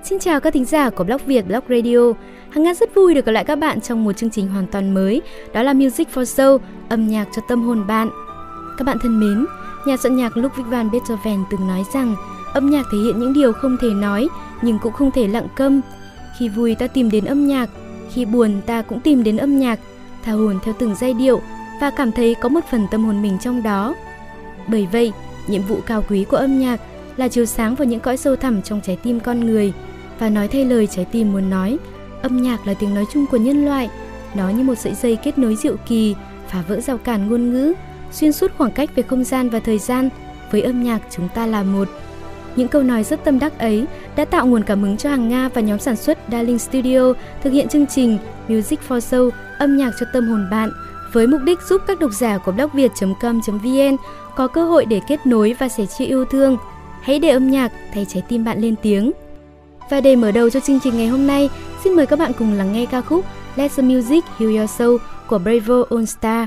Xin chào các thính giả của Blog Việt, Blog Radio. Hằng Nga rất vui được gặp lại các bạn trong một chương trình hoàn toàn mới, đó là Music for Soul, âm nhạc cho tâm hồn bạn. Các bạn thân mến, nhà soạn nhạc Ludwig van Beethoven từng nói rằng âm nhạc thể hiện những điều không thể nói nhưng cũng không thể lặng câm. Khi vui ta tìm đến âm nhạc, khi buồn ta cũng tìm đến âm nhạc, tha hồn theo từng giai điệu và cảm thấy có một phần tâm hồn mình trong đó. Bởi vậy, nhiệm vụ cao quý của âm nhạc là chiếu sáng vào những cõi sâu thẳm trong trái tim con người và nói thay lời trái tim muốn nói. Âm nhạc là tiếng nói chung của nhân loại, nó như một sợi dây kết nối diệu kỳ, phá vỡ rào cản ngôn ngữ, xuyên suốt khoảng cách về không gian và thời gian. Với âm nhạc chúng ta là một. Những câu nói rất tâm đắc ấy đã tạo nguồn cảm hứng cho Hằng Nga và nhóm sản xuất Darling Studio thực hiện chương trình Music for Soul, âm nhạc cho tâm hồn bạn, với mục đích giúp các độc giả của blogviet.com.vn có cơ hội để kết nối và sẻ chia yêu thương. Hãy để âm nhạc thay trái tim bạn lên tiếng. Và để mở đầu cho chương trình ngày hôm nay, xin mời các bạn cùng lắng nghe ca khúc Let the Music Heal Your Soul của Bravo All Star.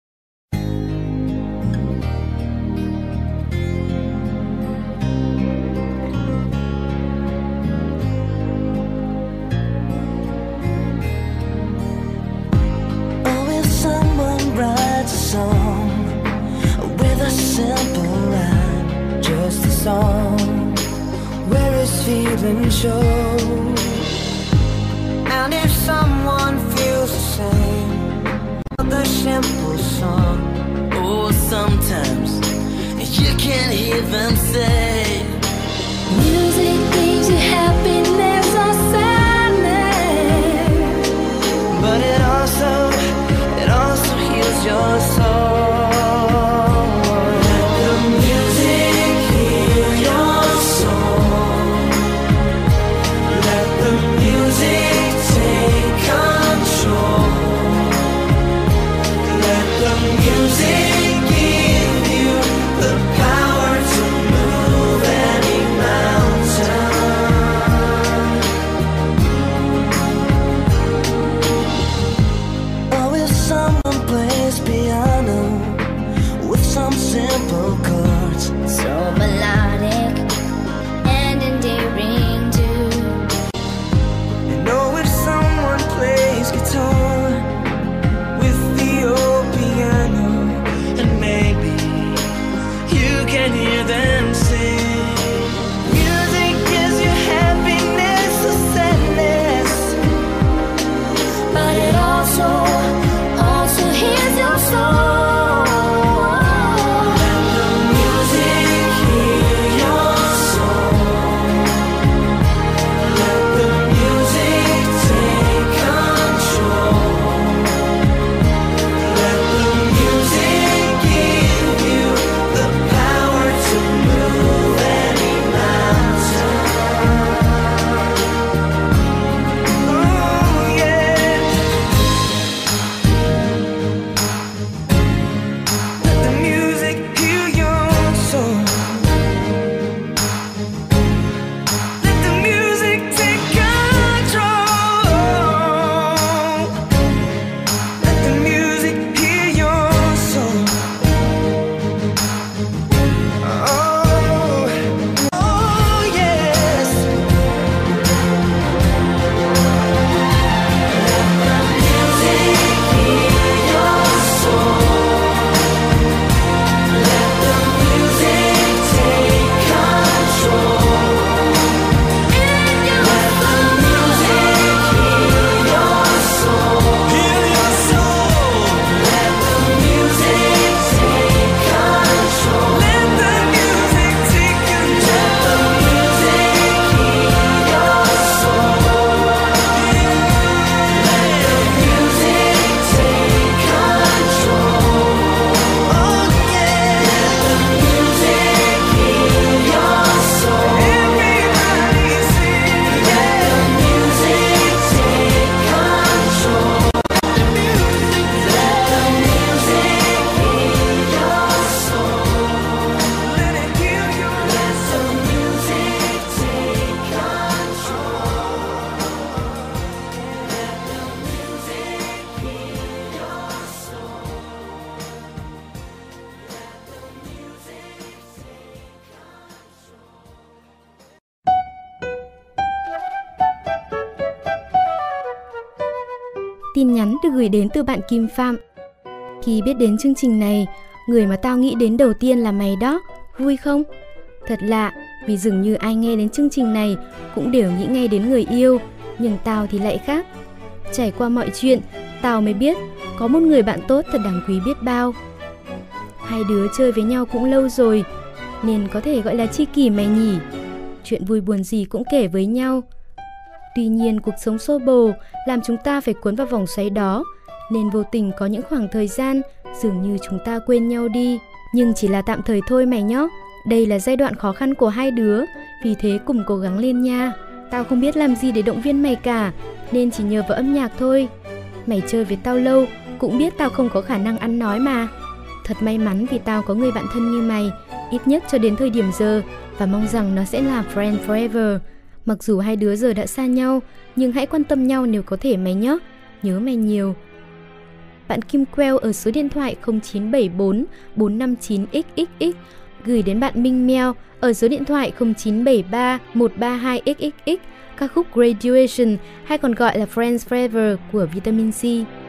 Just a song where his feeling shows, and if someone feels the same, the simple song. Oh, sometimes you can't hear them say, music brings you happiness or sadness, but it also heals your soul. Give you the power to move any mountain. tin nhắn được gửi đến từ bạn Kim Phạm. Khi biết đến chương trình này, người mà tao nghĩ đến đầu tiên là mày đó, vui không? Thật lạ, vì dường như ai nghe đến chương trình này cũng đều nghĩ ngay đến người yêu, nhưng tao thì lại khác. Trải qua mọi chuyện, tao mới biết có một người bạn tốt thật đáng quý biết bao. Hai đứa chơi với nhau cũng lâu rồi, nên có thể gọi là tri kỷ mày nhỉ. Chuyện vui buồn gì cũng kể với nhau. Tuy nhiên cuộc sống xô bồ làm chúng ta phải cuốn vào vòng xoáy đó, nên vô tình có những khoảng thời gian dường như chúng ta quên nhau đi. Nhưng chỉ là tạm thời thôi mày nhó. Đây là giai đoạn khó khăn của hai đứa, vì thế cùng cố gắng lên nha. Tao không biết làm gì để động viên mày cả, nên chỉ nhờ vào âm nhạc thôi. Mày chơi với tao lâu, cũng biết tao không có khả năng ăn nói mà. Thật may mắn vì tao có người bạn thân như mày, ít nhất cho đến thời điểm giờ, và mong rằng nó sẽ là friend forever. Mặc dù hai đứa giờ đã xa nhau, nhưng hãy quan tâm nhau nếu có thể mày nhé. Nhớ mày nhiều. Bạn Kim Quell ở số điện thoại 0974 459 XXX gửi đến bạn Minh Meo ở số điện thoại 0973 132 XXX ca khúc Graduation, hay còn gọi là Friends Forever của Vitamin C.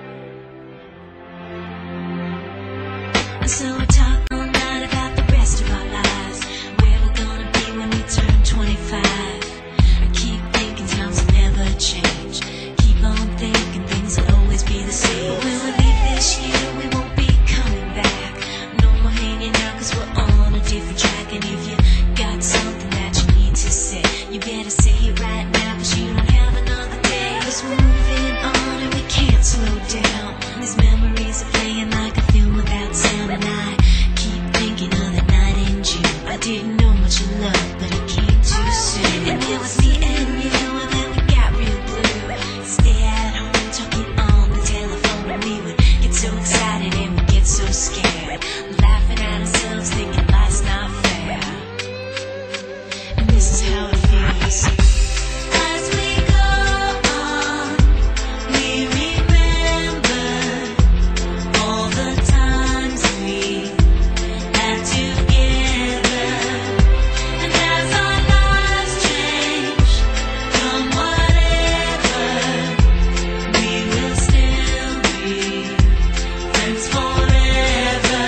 So we talk all night about the rest of our lives, where we're gonna be when we turn 25. I keep thinking times will never change. Keep on thinking things will always be the same. But when we leave this year, we won't be coming back. No more hanging out 'cause we're on a different track. And if you got something that you need to say, you better say it right now 'cause you don't have another day. 'Cause we're moving on and we can't slow down. These memories are playing like a film without sound. And I keep thinking of that night in June. I didn't know much of love, but it came too soon. And it was me and you, and then we got real blue. Stay at home talking on the telephone, and we would get so excited and we'd get so scared, laughing at ourselves, thinking life's not fair. And this is how it feels. As we go on, we remember all the times we had together. And as our lives change from whatever, we will still be friends forever.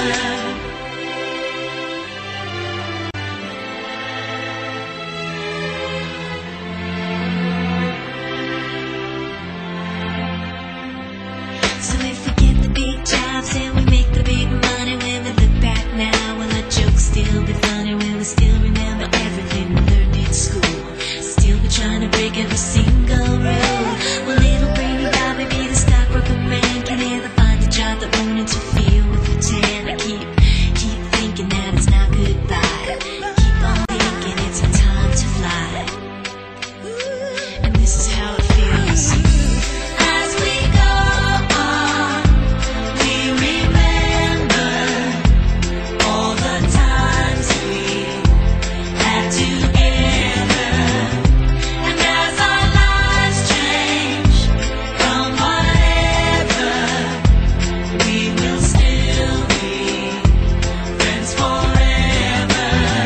So if we get the big jobs and we make the big money, when we look back now, will our jokes still be funny? Will we still remember everything we learned in school? Still be trying to break every single rule? Well, it'll bring about maybe the stockbroker man can ever find a job that won't interfere with the tan. I keep thinking that it's not goodbye. Keep on thinking it's our time to fly. And this is how it feels. As we go on, we remember all the times we had together. And as our lives change from whatever, we will still be friends forever.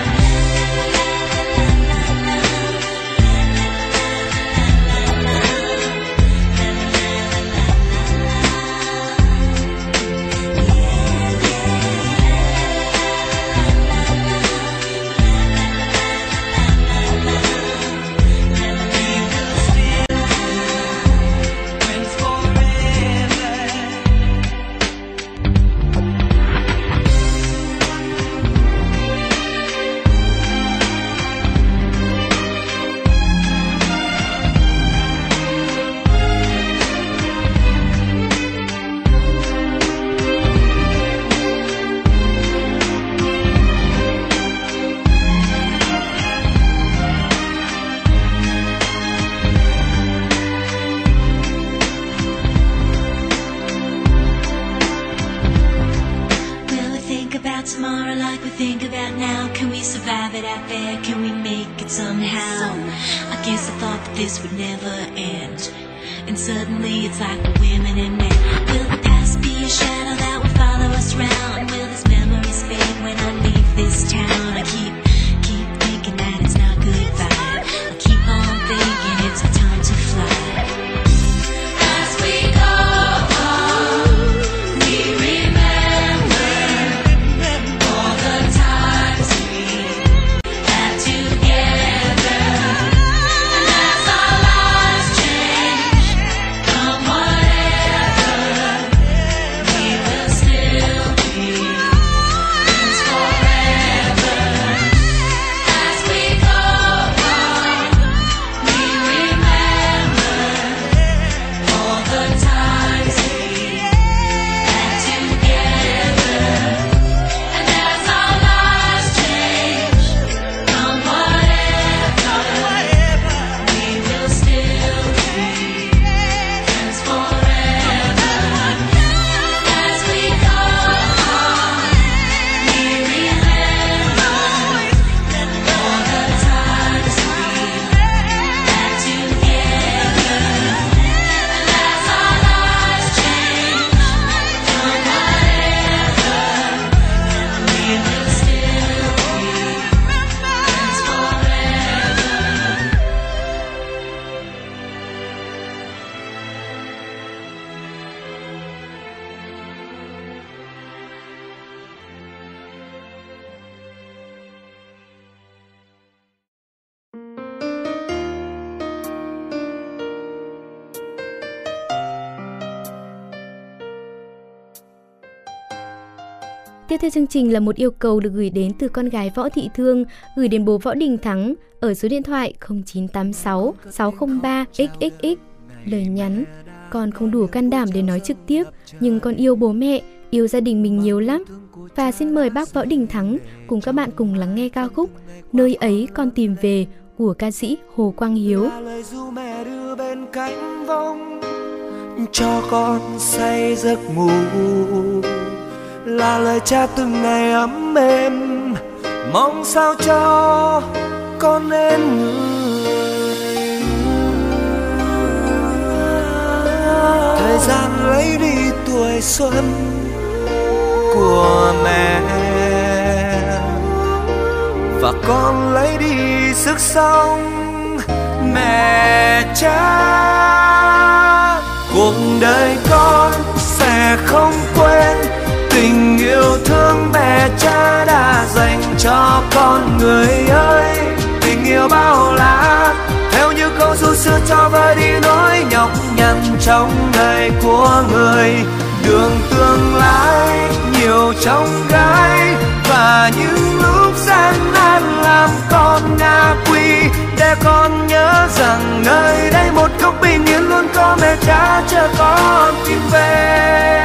Friends Will we think about tomorrow like we think about now? Can we survive it out there? Can we make it somehow? I guess I thought that this would never end, and suddenly it's like the women and men. Will the past be a shadow that will follow us round? Will this memories fade when I leave this town? I keep thinking that it's not goodbye. I keep on thinking it's our time to fly. As we go tiếp theo chương trình là một yêu cầu được gửi đến từ con gái Võ Thị Thương, gửi đến bố Võ Đình Thắng ở số điện thoại 0986 603 XXX. Lời nhắn: con không đủ can đảm để nói trực tiếp, nhưng con yêu bố mẹ, yêu gia đình mình nhiều lắm. Và xin mời bác Võ Đình Thắng cùng các bạn cùng lắng nghe ca khúc Nơi ấy con tìm về của ca sĩ Hồ Quang Hiếu. Là lời ru mẹ đưa bên cánh vông cho con say giấc ngủ, là lời cha từng ngày ấm êm mong sao cho con nên người. Thời gian lấy đi tuổi xuân của mẹ và con lấy đi sức sống mẹ cha. Cuộc đời con sẽ không quên tình yêu thương mẹ cha đã dành cho con người ơi. Tình yêu bao la theo như câu ru xưa cho vơi đi nỗi nhọc nhằn trong đời của người. Đường tương lai nhiều trong gai và những lúc gian nan làm con ngã quỵ, để con nhớ rằng nơi đây một góc bình yên luôn có mẹ cha chờ con tìm về.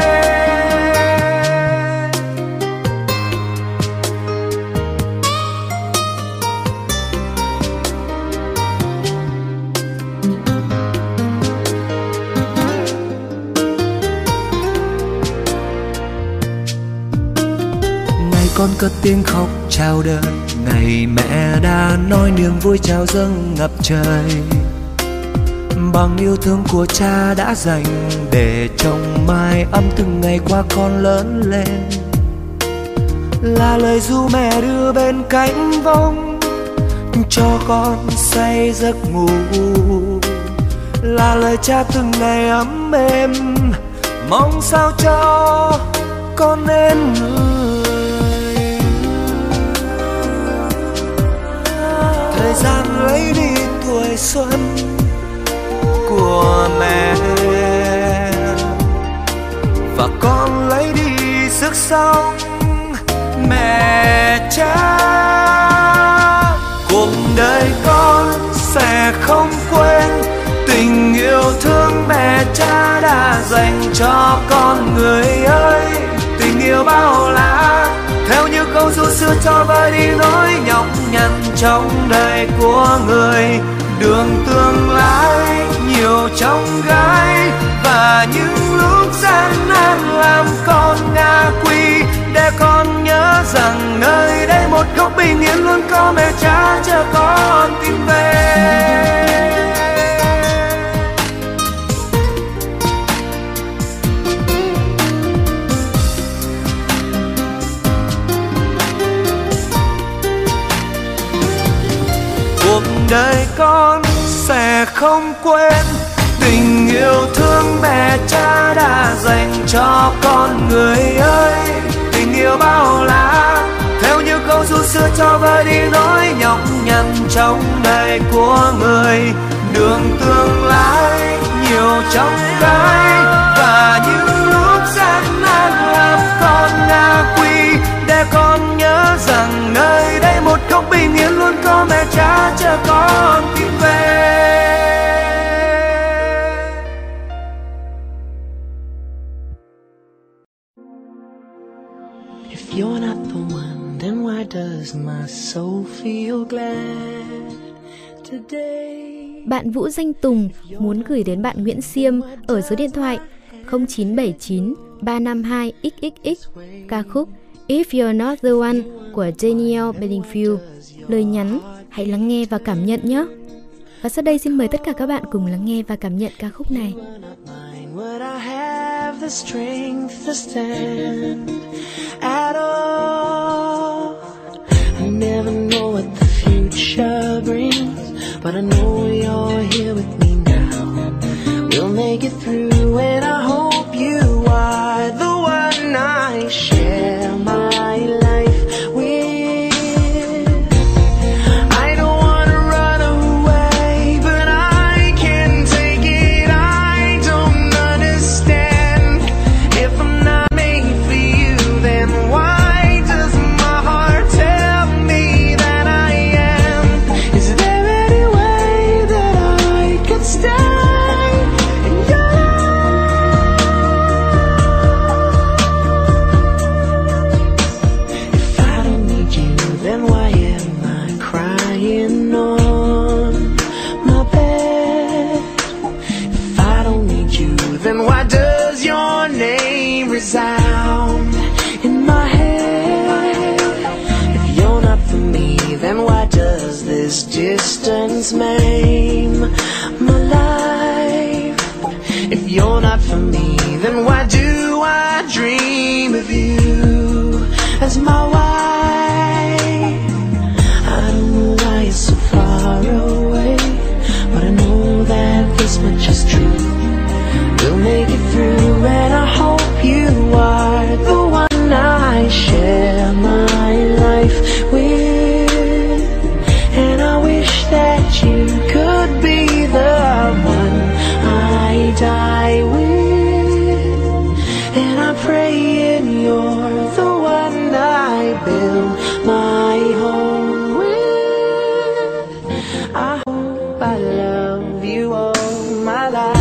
Con cất tiếng khóc chào đời, ngày mẹ đã nói niềm vui chào dâng ngập trời. Bằng yêu thương của cha đã dành để trồng mái ấm từng ngày qua con lớn lên. Là lời ru mẹ đưa bên cánh vông cho con say giấc ngủ, là lời cha từng ngày ấm êm mong sao cho con nên người. Thời gian lấy đi tuổi xuân của mẹ và con lấy đi sức sống mẹ cha. Cuộc đời con sẽ không quên tình yêu thương mẹ cha đã dành cho con người ơi. Tình yêu bao la theo như câu ru xưa cho vơi đi nỗi nhọc nhằn trong đời của người. Đường tương lai nhiều trong gai và những lúc gian nan làm con ngã quỵ, để con nhớ rằng nơi đây một góc bình yên luôn có mẹ cha chờ con tìm về. Cuộc đời con sẽ không quên tình yêu thương mẹ cha đã dành cho con người ơi. Tình yêu bao la theo như câu ru xưa cho vơi đi nỗi nhọc nhằn trong đời của người. Đường tương lai nhiều trong gai và những lúc gian nan làm con ngã quỵ, để con nhớ rằng nơi đây một góc bình yên luôn có mẹ cha chờ con tìm về. If you're not the one, then why does my soul feel glad today? Bạn Vũ Danh Tùng muốn gửi đến bạn Nguyễn Xiêm ở số điện thoại 0979 352 XXX ca khúc If You're Not The One của Daniel Bedingfield. Lời nhắn: hãy lắng nghe và cảm nhận nhé. Và sau đây xin mời tất cả các bạn cùng lắng nghe và cảm nhận ca khúc này. Would I have the strength to stand at all? I never know what the future brings, but I know you're here with me now. We'll make it through, and I hope you are the one I share my life with. I don't wanna run away, but I can't take it. I don't understand. If I'm not made for you, then why name resound in my head. If you're not for me, then why does this distance maim my life? If you're not for me, then why do I dream of you as my wife? I don't know why you're so far away, but I know that this much is true. We'll make it through, and I hope you are the one I share my life with. And I wish that you could be the one I die with. And I'm praying you're the one I build my home with. I hope I love you all my life.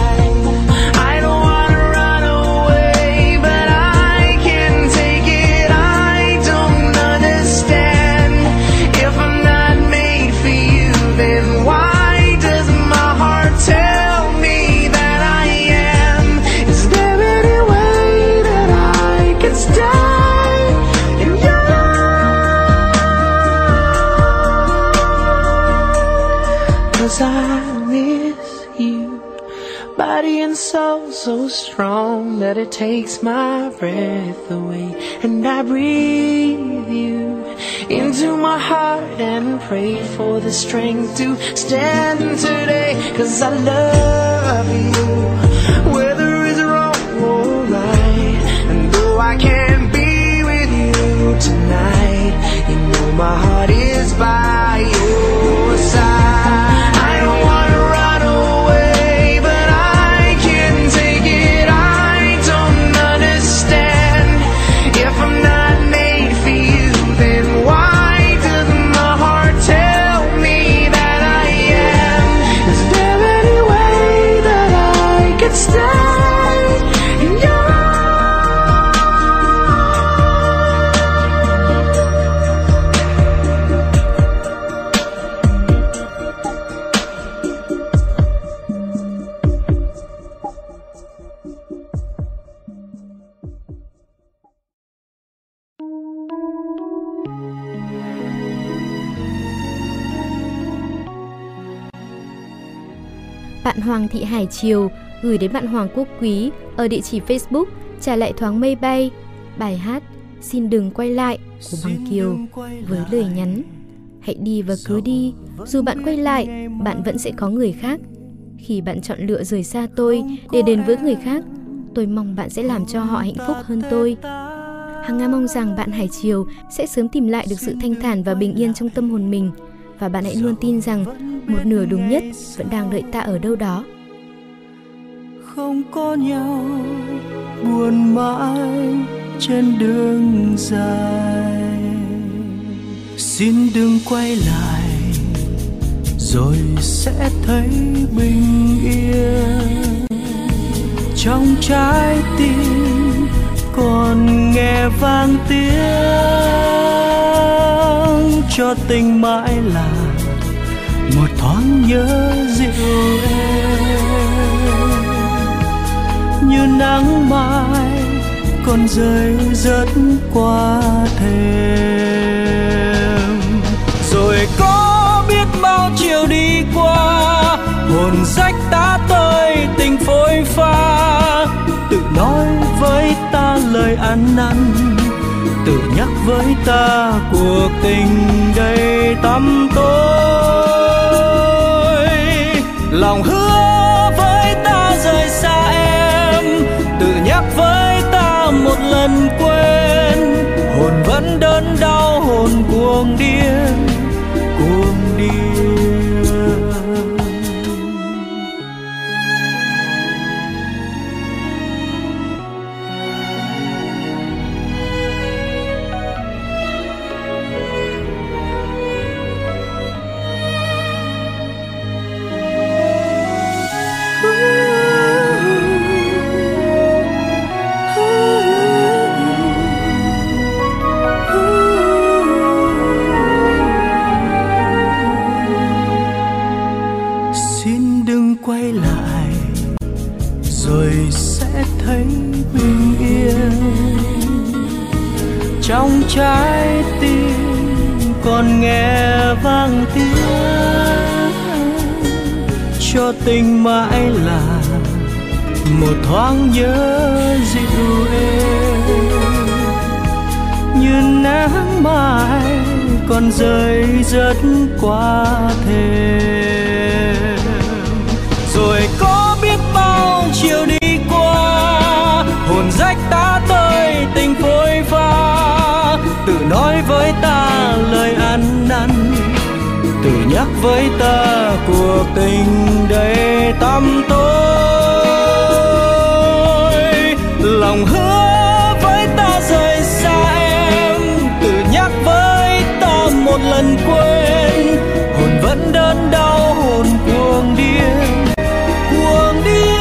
I miss you, body and soul so strong that it takes my breath away. And I breathe you into my heart and pray for the strength to stand today. 'Cause I love you, whether it's wrong or right. And though I can't be with you tonight, you know my heart is by your side. Bạn Hoàng Thị Hải Triều gửi đến bạn Hoàng Quốc Quý ở địa chỉ Facebook Trả lại thoáng mây bay bài hát Xin đừng quay lại của Bằng Kiều với lời nhắn: hãy đi và cứ đi, dù bạn quay lại, bạn vẫn sẽ có người khác. Khi bạn chọn lựa rời xa tôi để đến với người khác, tôi mong bạn sẽ làm cho họ hạnh phúc hơn tôi. Hằng Nga mong rằng bạn Hải Triều sẽ sớm tìm lại được sự thanh thản và bình yên trong tâm hồn mình. Và bạn hãy luôn tin rằng một nửa đúng nhất vẫn đang đợi ta ở đâu đó. Không có nhau buồn mãi trên đường dài, xin đừng quay lại rồi sẽ thấy bình yên. Trong trái tim còn nghe vang tiếng cho tình mãi là một thoáng nhớ dịu êm, như nắng mai còn rơi rớt qua thềm. Rồi có biết bao chiều đi qua, hồn rách tá tơi tình phôi pha, tự nói với ta lời ăn năn, tự nhắc với ta cuộc tình đầy tăm tối. Lòng hứa với ta rời xa em, tự nhắc với ta một lần quên. Hồn vẫn đớn đau, hồn cuồng điên, cuồng điên. trong trái tim còn nghe vang tiếng cho tình mãi là một thoáng nhớ dịu êm như nắng mai còn rơi rớt qua thềm. Rồi có biết bao chiều đi qua hồn rách ta tơi tình phôi pha, tự nói với ta lời ăn năn, tự nhắc với ta cuộc tình đầy tăm tối. Lòng hứa với ta rời xa em, tự nhắc với ta một lần quên, hồn vẫn đớn đau hồn cuồng điên, cuồng điên.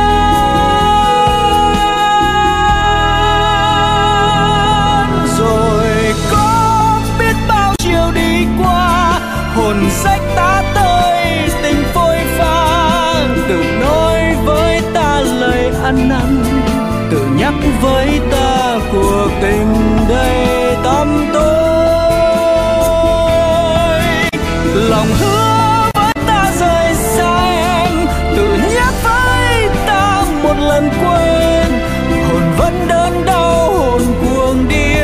Rồi có biết bao chiều đi qua hồn rách ta tơi tình phôi pha, tự nói với ta lời ăn năn, tự nhắc với ta cuộc tình đầy tăm tối. Lòng hứa với ta rời xa em, tự nhắc với ta một lần quên, hồn vẫn đớn đau hồn cuồng điên,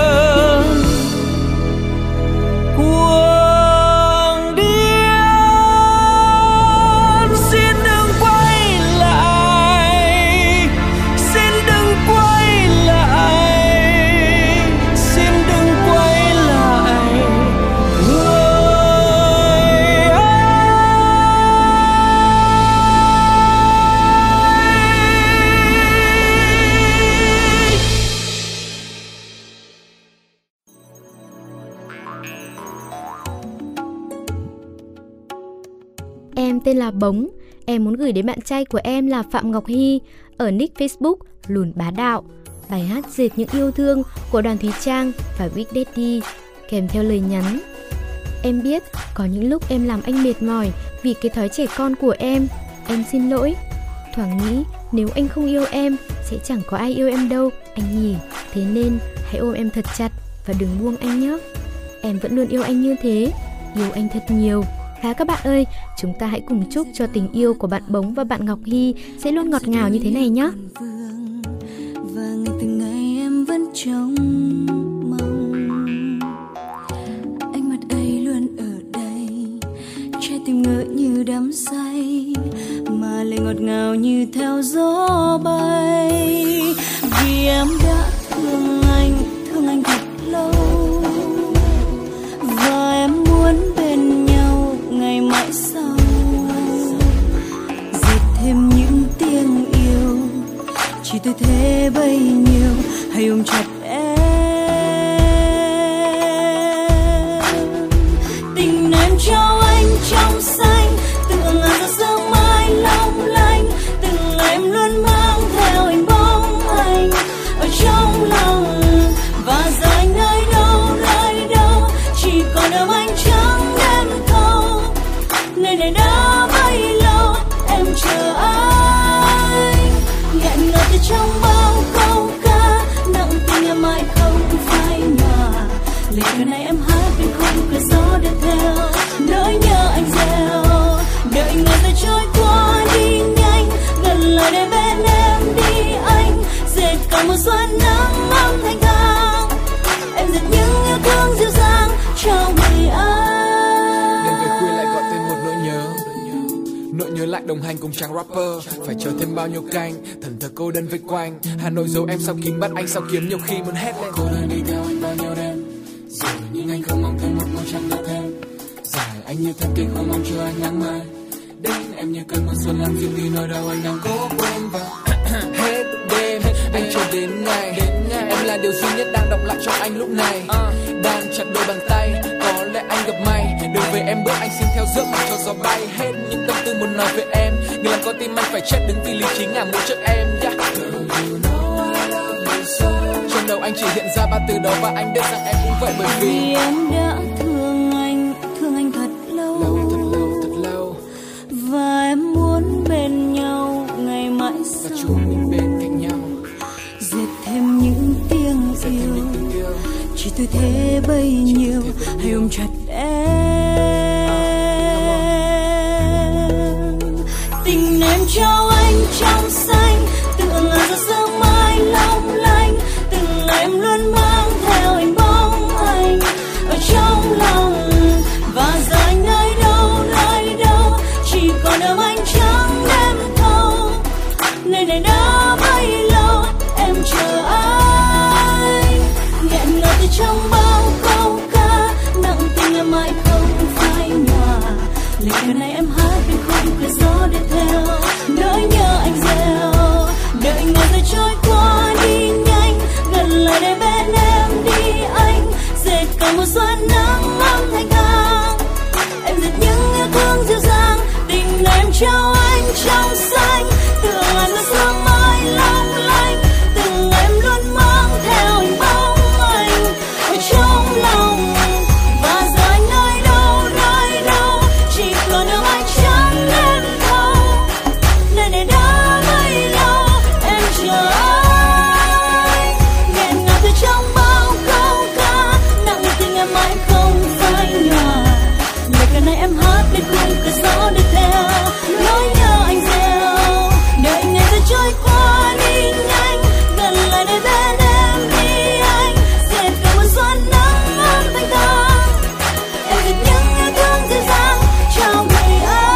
cuồng điên. Xin đừng quay lại, xin đừng quay lại, xin đừng quay lại người ơi. Em tên là Bống. Em muốn gửi đến bạn trai của em là Phạm Ngọc Hy ở nick Facebook Lùn Bá Đạo bài hát Dệt Những Yêu Thương của Đoàn Thúy Trang và Big Daddy kèm theo lời nhắn: em biết có những lúc em làm anh mệt mỏi vì cái thói trẻ con của em xin lỗi. Thoảng nghĩ nếu anh không yêu em sẽ chẳng có ai yêu em đâu anh nhỉ. Thế nên hãy ôm em thật chặt và đừng buông anh nhé. Em vẫn luôn yêu anh như thế, yêu anh thật nhiều. Các bạn ơi, chúng ta hãy cùng chúc cho tình yêu của bạn Bống và bạn Ngọc Hy sẽ luôn ngọt ngào như thế này nhé. Và ngày từng ngày em vẫn trông mong ánh mắt ấy luôn ở đây, trái tim ngỡ như đắm say mà lại ngọt ngào như theo gió bay. Vì em đã thương anh thật lâu và em muốn bên nhau ngày mãi sau, dệt thêm những tiếng yêu chỉ tôi thế bấy nhiêu. Hãy ôm chặt em, tình em trao anh trong xanh, tựa ngàn giọt sương mai long lanh. Từng ngày em luôn mang theo hình bóng anh ở trong lòng, và giờ anh nơi đâu chỉ còn ôm anh trắng đêm thâu. Nơi này đã bấy lâu em chờ anh, nghẹn ngào từ trong bao câu ca nặng tình em mãi không phai nhòa. Lời ca này em hát bên khung cửa gió đã theo nỗi nhớ anh gieo. Đợi ngày ta trôi qua đi nhanh, gần lại đây bên em đi anh. Dệt cả một xuân nắng ấm thanh thang, em dệt những yêu thương dịu dàng cho người anh. Đêm về khuya lại gọi tên một nỗi nhớ lại đồng hành cùng chàng rapper. Phải chờ thêm bao nhiêu canh, thần thờ cô đơn vây quanh. Hà Nội giấu em sau kính, bắt anh sau kiếm, nhiều khi muốn hét lên. Cô đơn đi theo anh bao nhiêu đêm, rồi nhưng anh không mong thêm một màu trăng nữa thêm. Dài anh như thân kinh không mong chờ anh nắng mai đến. Em như cơn mưa xuân làm dịu đi nỗi đau anh đang cố quên. Và hết đêm anh chờ đến ngày em là điều duy nhất đang đọng lại trong anh lúc này. Đang chặt đôi bàn tay, có lẽ anh gặp may. Đường về em bước anh xin theo giấc cho gió bay. Hết những tâm tư muốn nói về em, người làm con tim anh phải chết đứng vì lý trí ngả mũi trước em. Trong đầu anh chỉ hiện ra ba từ đó và anh biết rằng em cũng vậy. Bởi vì em đã thương anh thật lâu, và em muốn bên nhau ngày mãi sau, và chúng mình bên cạnh nhau. dệt thêm những tiếng yêu chỉ tôi thế bấy nhiêu, hãy ôm chặt em. Tình em trao anh trong xanh, tựa ngàn giọt sương mai long lanh. Từng ngày em luôn mang theo hình bóng anh ở trong lòng. Và giờ anh nơi đâu, chỉ còn ôm anh trắng đêm thâu. Nơi này đã bấy lâu em chờ anh, nghẹn ngào từ trong bao câu ca, nặng tình em mãi không phai nhòa. Lời ca này em hát bên khung cửa gió để theo nỗi nhớ anh gieo. Đợi ngày giờ trôi qua đi nhanh, gần lại đây bên em đi anh. Dệt cả một xuân nắng ấm thanh thang, em dệt những yêu thương dịu dàng. Tình này em trao anh trong xanh, tựa ngàn giọt sương mai long lanh. Từng ngày em luôn mang theo hình bóng anh ở trong lòng. Và giờ anh nơi đâu, chỉ còn ôm anh trắng đêm thâu. Nơi này đã bấy lâu em chờ anh, nghẹn ngào từ trong bao câu ca, nặng tình em mãi không phai nhòa. Lời ca này em hát bên khung cửa gió để theo nỗi nhớ anh gieo. Đợi ngày giờ trôi qua đi nhanh, gần lại đây bên em đi anh. Dệt cả một xuân nắng ấm thanh thang, em dệt những yêu thương dịu dàng trong đời anh.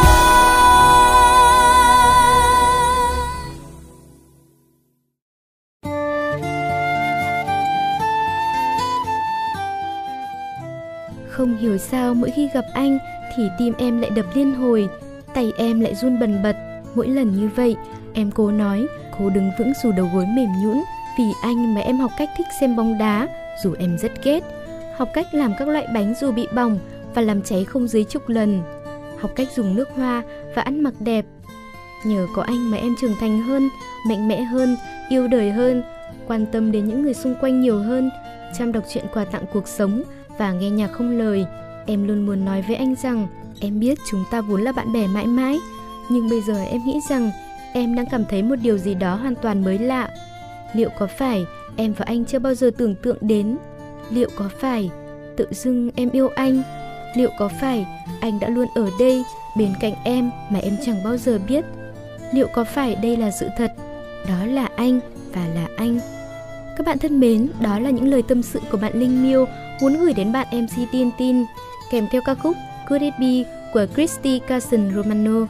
Không hiểu sao mỗi khi gặp anh thì tim em lại đập liên hồi, tay em lại run bần bật. Mỗi lần như vậy, em cố nói, cố đứng vững dù đầu gối mềm nhũn. Vì anh mà em học cách thích xem bóng đá, dù em rất ghét. Học cách làm các loại bánh dù bị bỏng và làm cháy không dưới chục lần. Học cách dùng nước hoa và ăn mặc đẹp. Nhờ có anh mà em trưởng thành hơn, mạnh mẽ hơn, yêu đời hơn, quan tâm đến những người xung quanh nhiều hơn, chăm đọc truyện quà tặng cuộc sống và nghe nhạc không lời. Em luôn muốn nói với anh rằng em biết chúng ta vốn là bạn bè mãi mãi, nhưng bây giờ em nghĩ rằng em đang cảm thấy một điều gì đó hoàn toàn mới lạ. Liệu có phải em và anh chưa bao giờ tưởng tượng đến? Liệu có phải tự dưng em yêu anh? Liệu có phải anh đã luôn ở đây bên cạnh em mà em chẳng bao giờ biết? Liệu có phải đây là sự thật? Đó là anh và là anh. Các bạn thân mến, đó là những lời tâm sự của bạn Linh Miêu muốn gửi đến bạn MC Tin Tin, kèm theo ca khúc Could It Be của Christy Carson Romano.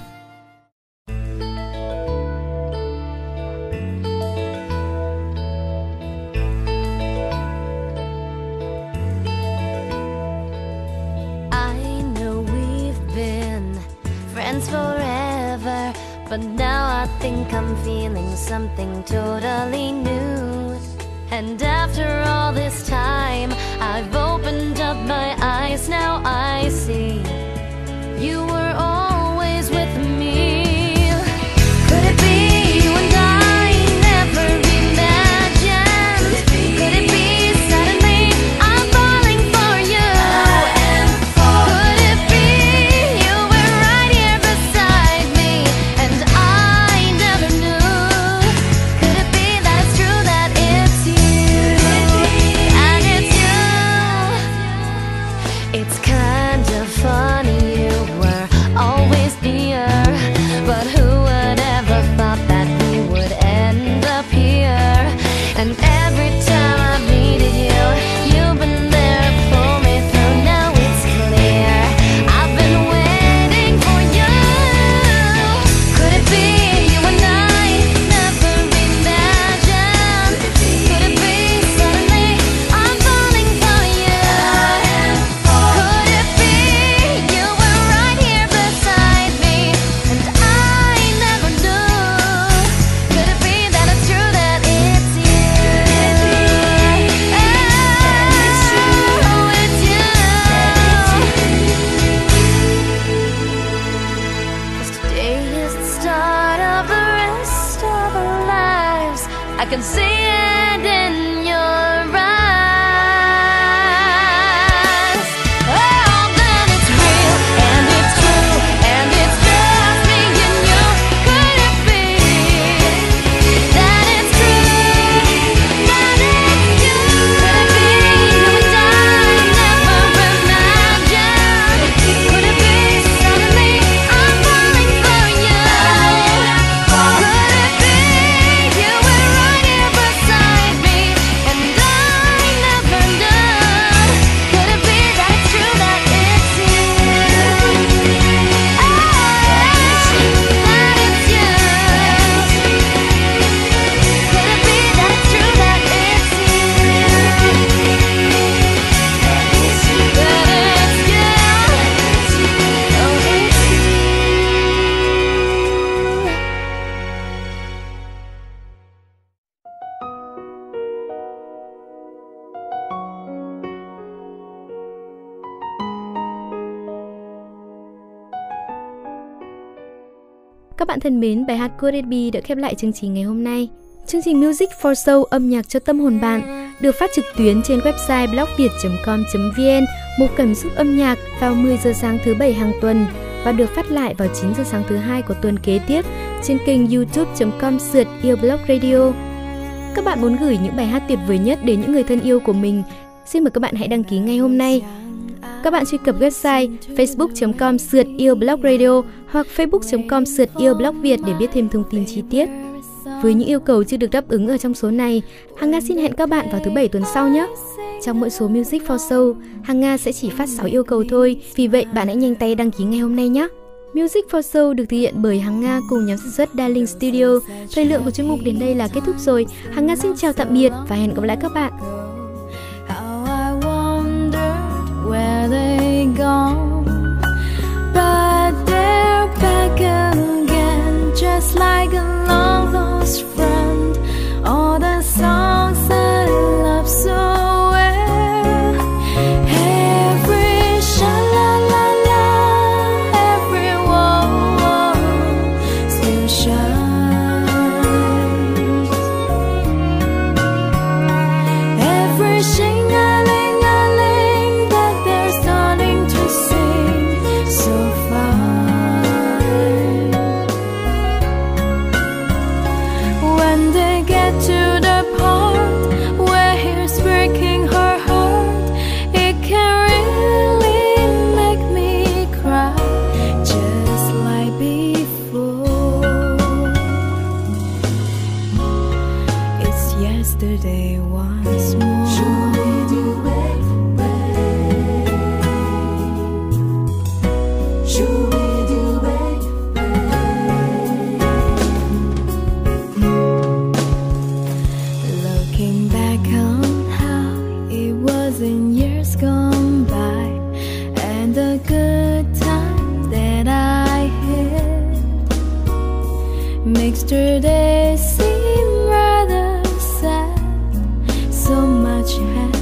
I know we've been friends forever, but now I think I'm feeling something totally new. And after all this time, I've opened up my eyes, now I see you were always with me. Could it be you and I never imagined? Could it be suddenly I'm falling for you? Could it be you were right here beside me and I never knew? Could it be that it's true that it's you and it's you? It's kind of funny you were always near, but who would ever thought that we would end up here? And every time I've needed you, you've been there to pull me through. Now it's clear I've been waiting for you. Could it be you and I never imagined? Could it be suddenly I'm falling for you? Could it be you were right here beside me and I never knew? Could it be that it's true that it's you? Các bạn thân mến, bài hát Could It Be đã khép lại chương trình ngày hôm nay. Chương trình Music for Soul, âm nhạc cho tâm hồn bạn, được phát trực tuyến trên website blogviet.com.vn, một cảm xúc âm nhạc vào 10 giờ sáng thứ Bảy hàng tuần và được phát lại vào 9 giờ sáng thứ Hai của tuần kế tiếp trên kênh youtube.com/IlBlogRadio. Các bạn muốn gửi những bài hát tuyệt vời nhất đến những người thân yêu của mình, xin mời các bạn hãy đăng ký ngay hôm nay. Các bạn truy cập website facebook.com/IlBlogRadio hoặc facebook.com/IlBlogViet để biết thêm thông tin chi tiết. Với những yêu cầu chưa được đáp ứng ở trong số này, Hằng Nga xin hẹn các bạn vào thứ Bảy tuần sau nhé. Trong mỗi số Music for Soul, Hằng Nga sẽ chỉ phát 6 yêu cầu thôi, vì vậy bạn hãy nhanh tay đăng ký ngay hôm nay nhé. Music for Soul được thực hiện bởi Hằng Nga cùng nhóm sản xuất Darling Studio. Thời lượng của chuyên mục đến đây là kết thúc rồi. Hằng Nga xin chào tạm biệt và hẹn gặp lại các bạn. Where they gone, but they're back again, just like a long lost friend. All the songs I love so well, every sha-la-la-la, every wall still shines, every shing-a-ling yesterday once more. Looking back on how it was in years gone by, and the good times that I had, makes today seem rather sad. So much has